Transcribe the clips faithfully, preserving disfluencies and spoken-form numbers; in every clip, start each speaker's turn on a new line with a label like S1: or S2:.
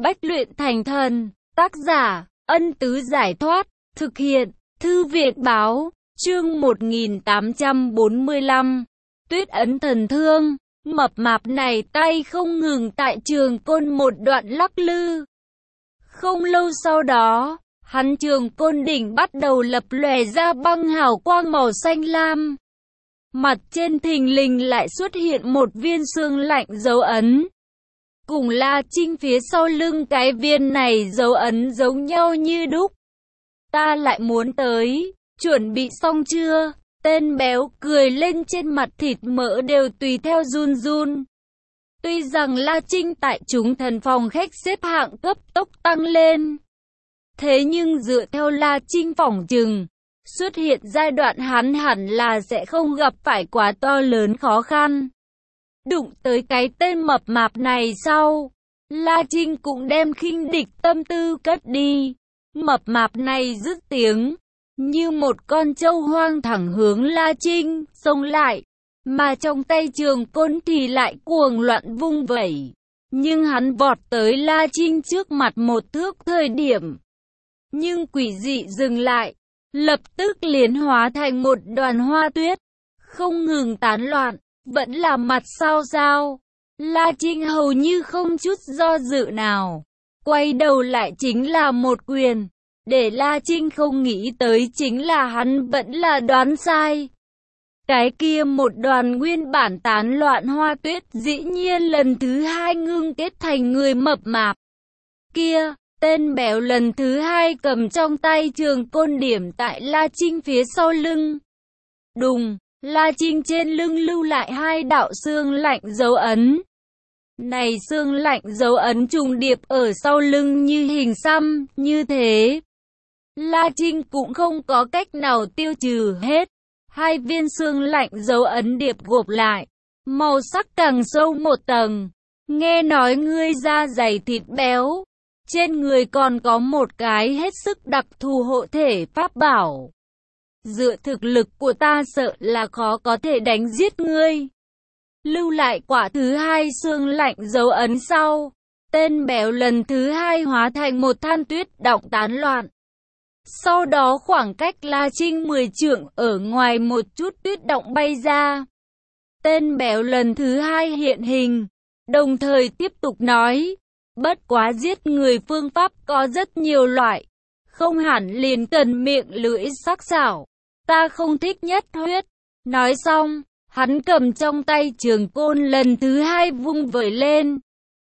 S1: Bách luyện thành thần. Tác giả, Ân Tứ Giải Thoát. Thực hiện, Thư viện Báo. Chương một nghìn tám trăm bốn mươi lăm. Tuyết ấn thần thương. Mập mạp này tay không ngừng tại trường côn một đoạn lắc lư. Không lâu sau đó, hắn trường côn đỉnh bắt đầu lập lòe ra băng hào quang màu xanh lam. Mặt trên thình lình lại xuất hiện một viên xương lạnh dấu ấn. Cùng La Trinh phía sau lưng cái viên này dấu ấn giống nhau như đúc. Ta lại muốn tới, chuẩn bị xong chưa? Tên béo cười lên, trên mặt thịt mỡ đều tùy theo run run. Tuy rằng La Trinh tại chúng thần phòng khách xếp hạng cấp tốc tăng lên, thế nhưng dựa theo La Trinh phỏng chừng, xuất hiện giai đoạn hắn hẳn là sẽ không gặp phải quá to lớn khó khăn. Đụng tới cái tên mập mạp này sau, La Trinh cũng đem khinh địch tâm tư cất đi. Mập mạp này dứt tiếng, như một con trâu hoang thẳng hướng La Trinh xông lại, mà trong tay trường côn thì lại cuồng loạn vung vẩy. Nhưng hắn vọt tới La Trinh trước mặt một thước thời điểm, nhưng quỷ dị dừng lại, lập tức liền hóa thành một đoàn hoa tuyết, không ngừng tán loạn, vẫn là mặt sao sao. La Trinh hầu như không chút do dự nào, quay đầu lại chính là một quyền. Để La Trinh không nghĩ tới chính là hắn vẫn là đoán sai. Cái kia một đoàn nguyên bản tán loạn hoa tuyết dĩ nhiên lần thứ hai ngưng kết thành người mập mạp. Kia, tên béo lần thứ hai cầm trong tay trường côn điểm tại La Trinh phía sau lưng. Đùng, La Trinh trên lưng lưu lại hai đạo xương lạnh dấu ấn. Này xương lạnh dấu ấn trùng điệp ở sau lưng như hình xăm, như thế La Trinh cũng không có cách nào tiêu trừ hết. Hai viên xương lạnh dấu ấn điệp gộp lại, màu sắc càng sâu một tầng. Nghe nói ngươi da dày thịt béo, trên người còn có một cái hết sức đặc thù hộ thể pháp bảo. Dựa thực lực của ta sợ là khó có thể đánh giết ngươi. Lưu lại quả thứ hai xương lạnh dấu ấn sau, tên béo lần thứ hai hóa thành một than tuyết động tán loạn. Sau đó khoảng cách La Trinh mười trượng ở ngoài một chút tuyết động bay ra. Tên béo lần thứ hai hiện hình, đồng thời tiếp tục nói, bất quá giết người phương pháp có rất nhiều loại, không hẳn liền cần miệng lưỡi sắc sảo, ta không thích nhất huyết. Nói xong, hắn cầm trong tay trường côn lần thứ hai vung vẩy lên,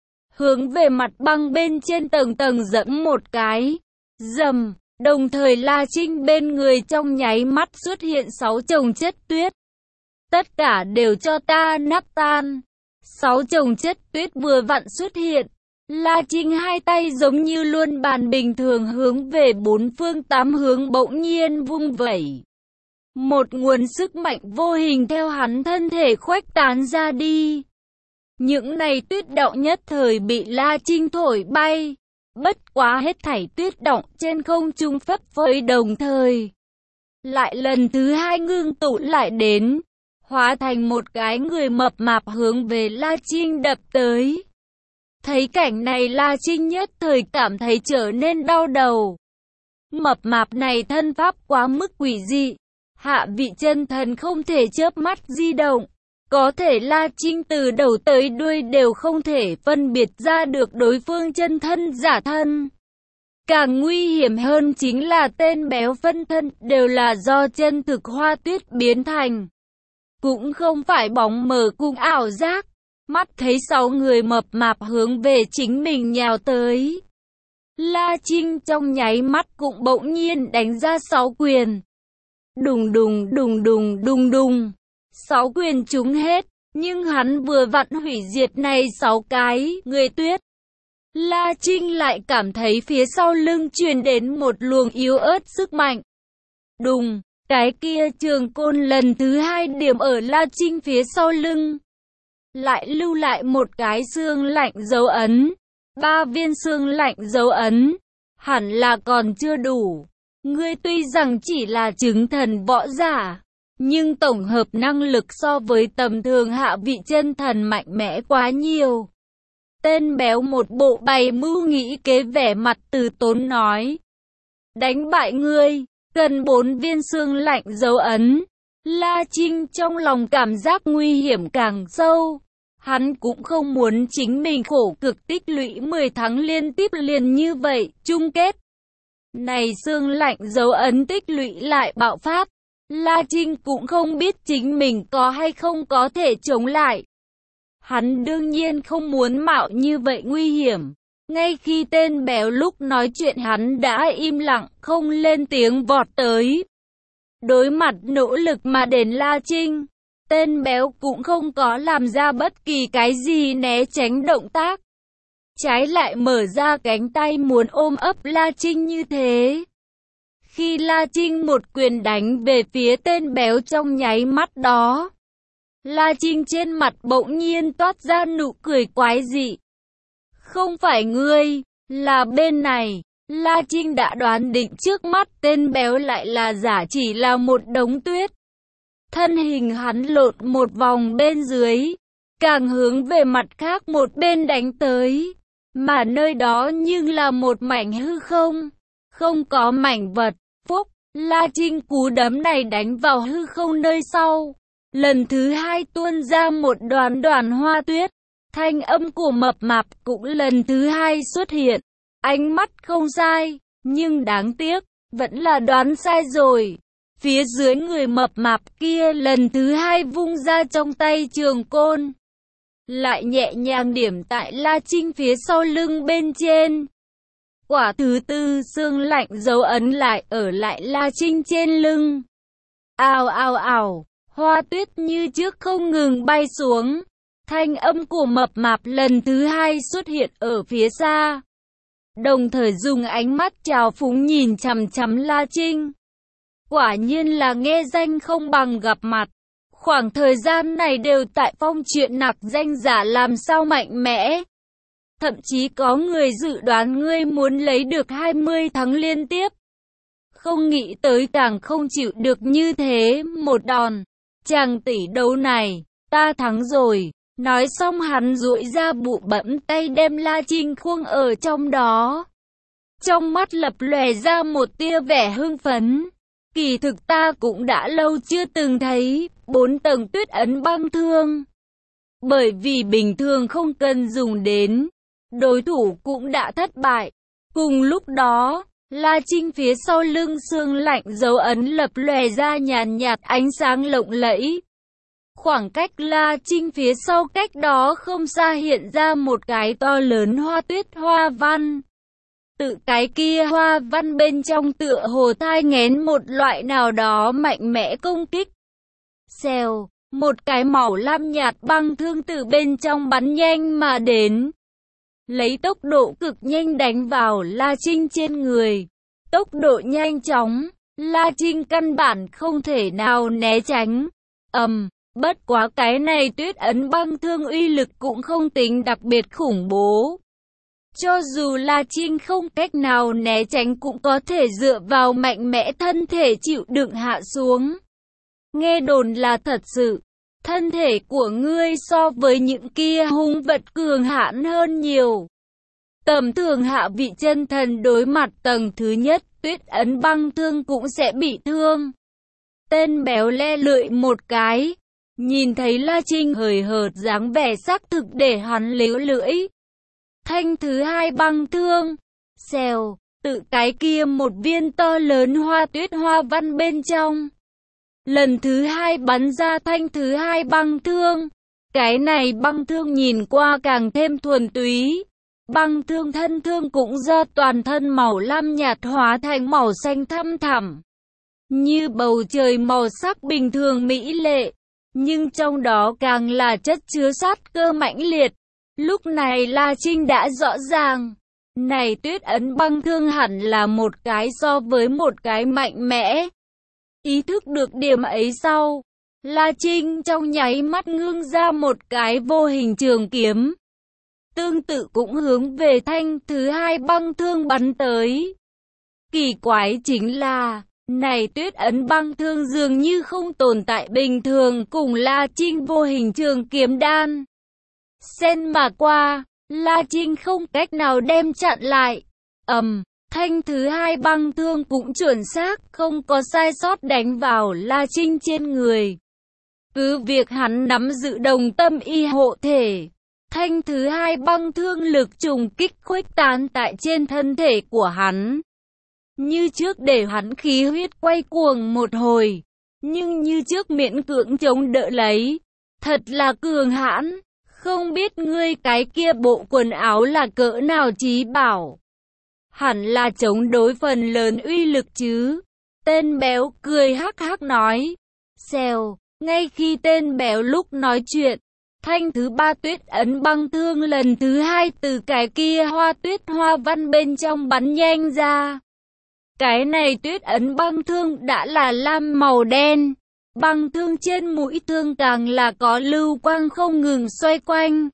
S1: hướng về mặt băng bên trên tầng tầng dẫm một cái, rầm. Đồng thời La Trinh bên người trong nháy mắt xuất hiện sáu chồng chất tuyết. Tất cả đều cho ta nắp tan. Sáu chồng chất tuyết vừa vặn xuất hiện. La Trinh hai tay giống như luân bàn bình thường hướng về bốn phương tám hướng bỗng nhiên vung vẩy. Một nguồn sức mạnh vô hình theo hắn thân thể khuếch tán ra đi. Những này tuyết động nhất thời bị La Trinh thổi bay. Bất quá hết thảy tuyết động trên không trung phấp phới đồng thời, lại lần thứ hai ngưng tụ lại đến, hóa thành một cái người mập mạp hướng về La Trinh đập tới. Thấy cảnh này La Trinh nhất thời cảm thấy trở nên đau đầu. Mập mạp này thân pháp quá mức quỷ dị, hạ vị chân thần không thể chớp mắt di động. Có thể La Trinh từ đầu tới đuôi đều không thể phân biệt ra được đối phương chân thân giả thân. Càng nguy hiểm hơn chính là tên béo phân thân đều là do chân thực hoa tuyết biến thành. Cũng không phải bóng mờ cùng ảo giác. Mắt thấy sáu người mập mạp hướng về chính mình nhào tới. La Trinh trong nháy mắt cũng bỗng nhiên đánh ra sáu quyền. Đùng đùng đùng đùng đùng đùng. Sáu quyền trúng hết, nhưng hắn vừa vặn hủy diệt này sáu cái người tuyết. La Trinh lại cảm thấy phía sau lưng truyền đến một luồng yếu ớt sức mạnh. Đùng, cái kia trường côn lần thứ hai điểm ở La Trinh phía sau lưng. Lại lưu lại một cái xương lạnh dấu ấn. Ba viên xương lạnh dấu ấn, hẳn là còn chưa đủ. Ngươi tuy rằng chỉ là chứng thần võ giả, nhưng tổng hợp năng lực so với tầm thường hạ vị chân thần mạnh mẽ quá nhiều. Tên béo một bộ bày mưu nghĩ kế vẻ mặt từ tốn nói. Đánh bại ngươi, cần bốn viên xương lạnh dấu ấn. La Trinh trong lòng cảm giác nguy hiểm càng sâu. Hắn cũng không muốn chính mình khổ cực tích lũy mười tháng liên tiếp liền như vậy, chung kết. Này xương lạnh dấu ấn tích lũy lại bạo phát. La Trinh cũng không biết chính mình có hay không có thể chống lại. Hắn đương nhiên không muốn mạo như vậy nguy hiểm. Ngay khi tên béo lúc nói chuyện hắn đã im lặng, không lên tiếng vọt tới. Đối mặt nỗ lực mà đến La Trinh, tên béo cũng không có làm ra bất kỳ cái gì né tránh động tác. Trái lại mở ra cánh tay muốn ôm ấp La Trinh như thế. Khi La Trinh một quyền đánh về phía tên béo trong nháy mắt đó, La Trinh trên mặt bỗng nhiên toát ra nụ cười quái dị. Không phải ngươi, là bên này. La Trinh đã đoán định trước mắt tên béo lại là giả chỉ là một đống tuyết. Thân hình hắn lộn một vòng bên dưới, càng hướng về mặt khác một bên đánh tới. Mà nơi đó nhưng là một mảnh hư không, không có mảnh vật. Phúc, La Trinh cú đấm này đánh vào hư không nơi sau. Lần thứ hai tuôn ra một đoàn đoàn hoa tuyết. Thanh âm của mập mạp cũng lần thứ hai xuất hiện. Ánh mắt không sai, nhưng đáng tiếc, vẫn là đoán sai rồi. Phía dưới người mập mạp kia lần thứ hai vung ra trong tay trường côn. Lại nhẹ nhàng điểm tại La Trinh phía sau lưng bên trên. Quả thứ tư xương lạnh dấu ấn lại ở lại La Trinh trên lưng. Ào ào ào, hoa tuyết như trước không ngừng bay xuống. Thanh âm của mập mạp lần thứ hai xuất hiện ở phía xa. Đồng thời dùng ánh mắt trào phúng nhìn chằm chằm La Trinh. Quả nhiên là nghe danh không bằng gặp mặt. Khoảng thời gian này đều tại phong chuyện nặc danh giả làm sao mạnh mẽ. Thậm chí có người dự đoán ngươi muốn lấy được hai mươi tháng liên tiếp. Không nghĩ tới càng không chịu được như thế một đòn. Chàng tỷ đấu này, ta thắng rồi. Nói xong hắn duỗi ra bụ bẫm tay đem La Trinh khuâng ở trong đó. Trong mắt lập lòe ra một tia vẻ hưng phấn. Kỳ thực ta cũng đã lâu chưa từng thấy bốn tầng tuyết ấn băng thương. Bởi vì bình thường không cần dùng đến, đối thủ cũng đã thất bại. Cùng lúc đó, La Trinh phía sau lưng xương lạnh dấu ấn lập lòe ra nhàn nhạt ánh sáng lộng lẫy. Khoảng cách La Trinh phía sau cách đó không xa hiện ra một cái to lớn hoa tuyết hoa văn. Tự cái kia hoa văn bên trong tựa hồ thai nghén một loại nào đó mạnh mẽ công kích. Xèo, một cái màu lam nhạt băng thương từ bên trong bắn nhanh mà đến. Lấy tốc độ cực nhanh đánh vào La Trinh trên người. Tốc độ nhanh chóng, La Trinh căn bản không thể nào né tránh. Ầm. Um, Bất quá cái này tuyết ấn băng thương uy lực cũng không tính đặc biệt khủng bố. Cho dù La Trinh không cách nào né tránh cũng có thể dựa vào mạnh mẽ thân thể chịu đựng hạ xuống. Nghe đồn là thật sự, thân thể của ngươi so với những kia hung vật cường hãn hơn nhiều. Tầm thường hạ vị chân thần đối mặt tầng thứ nhất tuyết ấn băng thương cũng sẽ bị thương. Tên béo le lưỡi một cái. Nhìn thấy La Trinh hời hợt dáng vẻ xác thực để hắn líu lưỡi. Thanh thứ hai băng thương. Xèo, tự cái kia một viên to lớn hoa tuyết hoa văn bên trong. Lần thứ hai bắn ra thanh thứ hai băng thương. Cái này băng thương nhìn qua càng thêm thuần túy. Băng thương thân thương cũng do toàn thân màu lam nhạt hóa thành màu xanh thăm thẳm. Như bầu trời màu sắc bình thường mỹ lệ. Nhưng trong đó càng là chất chứa sát cơ mãnh liệt. Lúc này La Trinh đã rõ ràng. Này tuyết ấn băng thương hẳn là một cái so với một cái mạnh mẽ. Ý thức được điểm ấy sau, La Trinh trong nháy mắt ngưng ra một cái vô hình trường kiếm. Tương tự cũng hướng về thanh thứ hai băng thương bắn tới. Kỳ quái chính là, này tuyết ấn băng thương dường như không tồn tại bình thường cùng La Trinh vô hình trường kiếm đan. Xen mà qua, La Trinh không cách nào đem chặn lại. Ầm, thanh thứ hai băng thương cũng chuẩn xác, không có sai sót đánh vào La Trinh trên người. Cứ việc hắn nắm giữ đồng tâm y hộ thể, thanh thứ hai băng thương lực trùng kích khuếch tán tại trên thân thể của hắn. Như trước để hắn khí huyết quay cuồng một hồi, nhưng như trước miễn cưỡng chống đỡ lấy. Thật là cường hãn, không biết ngươi cái kia bộ quần áo là cỡ nào trí bảo. Hẳn là chống đối phần lớn uy lực chứ. Tên béo cười hắc hắc nói. Xèo, ngay khi tên béo lúc nói chuyện, thanh thứ ba tuyết ấn băng thương lần thứ hai từ cái kia hoa tuyết hoa văn bên trong bắn nhanh ra. Cái này tuyết ấn băng thương đã là lam màu đen. Băng thương trên mũi thương càng là có lưu quang không ngừng xoay quanh.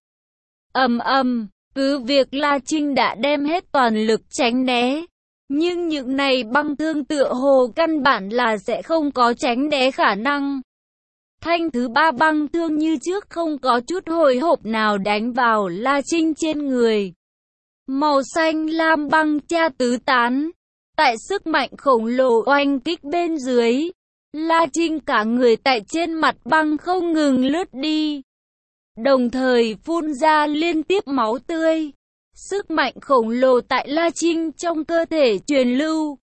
S1: Ầm ầm, cứ việc La Trinh đã đem hết toàn lực tránh né, nhưng những này băng thương tựa hồ căn bản là sẽ không có tránh né khả năng. Thanh thứ ba băng thương như trước không có chút hồi hộp nào đánh vào La Trinh trên người. Màu xanh lam băng cha tứ tán, tại sức mạnh khổng lồ oanh kích bên dưới, La Trinh cả người tại trên mặt băng không ngừng lướt đi, đồng thời phun ra liên tiếp máu tươi. Sức mạnh khổng lồ tại La Trinh trong cơ thể truyền lưu,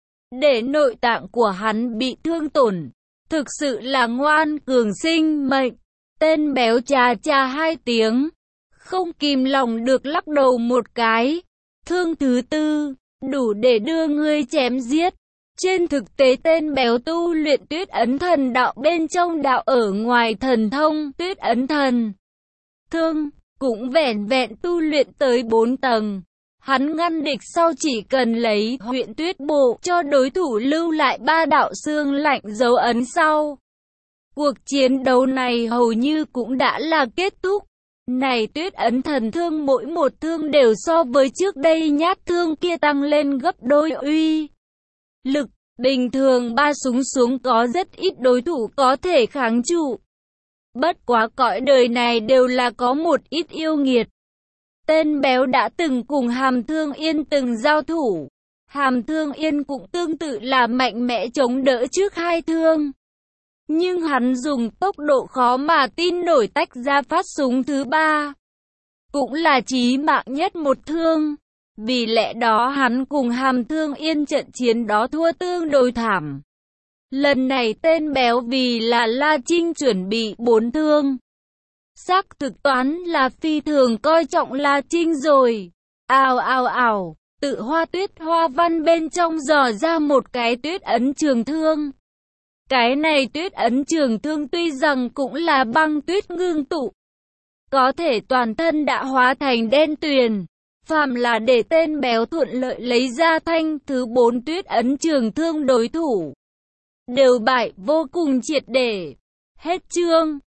S1: để nội tạng của hắn bị thương tổn. Thực sự là ngoan cường sinh mệnh. Tên béo chà chà hai tiếng, không kìm lòng được lắc đầu một cái. Thương thứ tư, đủ để đưa ngươi chém giết. Trên thực tế tên béo tu luyện tuyết ấn thần đạo bên trong đạo ở ngoài thần thông tuyết ấn thần thương, cũng vẻn vẹn tu luyện tới bốn tầng. Hắn ngăn địch sau chỉ cần lấy huyện tuyết bộ cho đối thủ lưu lại ba đạo xương lạnh dấu ấn sau. Cuộc chiến đấu này hầu như cũng đã là kết thúc. Này tuyết ấn thần thương mỗi một thương đều so với trước đây nhát thương kia tăng lên gấp đôi uy lực. Bình thường ba súng xuống có rất ít đối thủ có thể kháng trụ. Bất quá cõi đời này đều là có một ít yêu nghiệt. Tên béo đã từng cùng Hàm Thương Yên từng giao thủ. Hàm Thương Yên cũng tương tự là mạnh mẽ chống đỡ trước hai thương. Nhưng hắn dùng tốc độ khó mà tin nổi tách ra phát súng thứ ba. Cũng là chí mạng nhất một thương. Vì lẽ đó hắn cùng Hàm Thương Yên trận chiến đó thua tương đối thảm. Lần này tên béo vì là La Trinh chuẩn bị bốn thương. Xác thực toán là phi thường coi trọng La Trinh rồi. Ào ào ào, tự hoa tuyết hoa văn bên trong dò ra một cái tuyết ấn trường thương. Cái này tuyết ấn trường thương tuy rằng cũng là băng tuyết ngưng tụ, có thể toàn thân đã hóa thành đen tuyền. Phàm là để tên béo thuận lợi lấy ra thanh thứ bốn tuyết ấn trường thương đối thủ, đều bại vô cùng triệt để. Hết chương.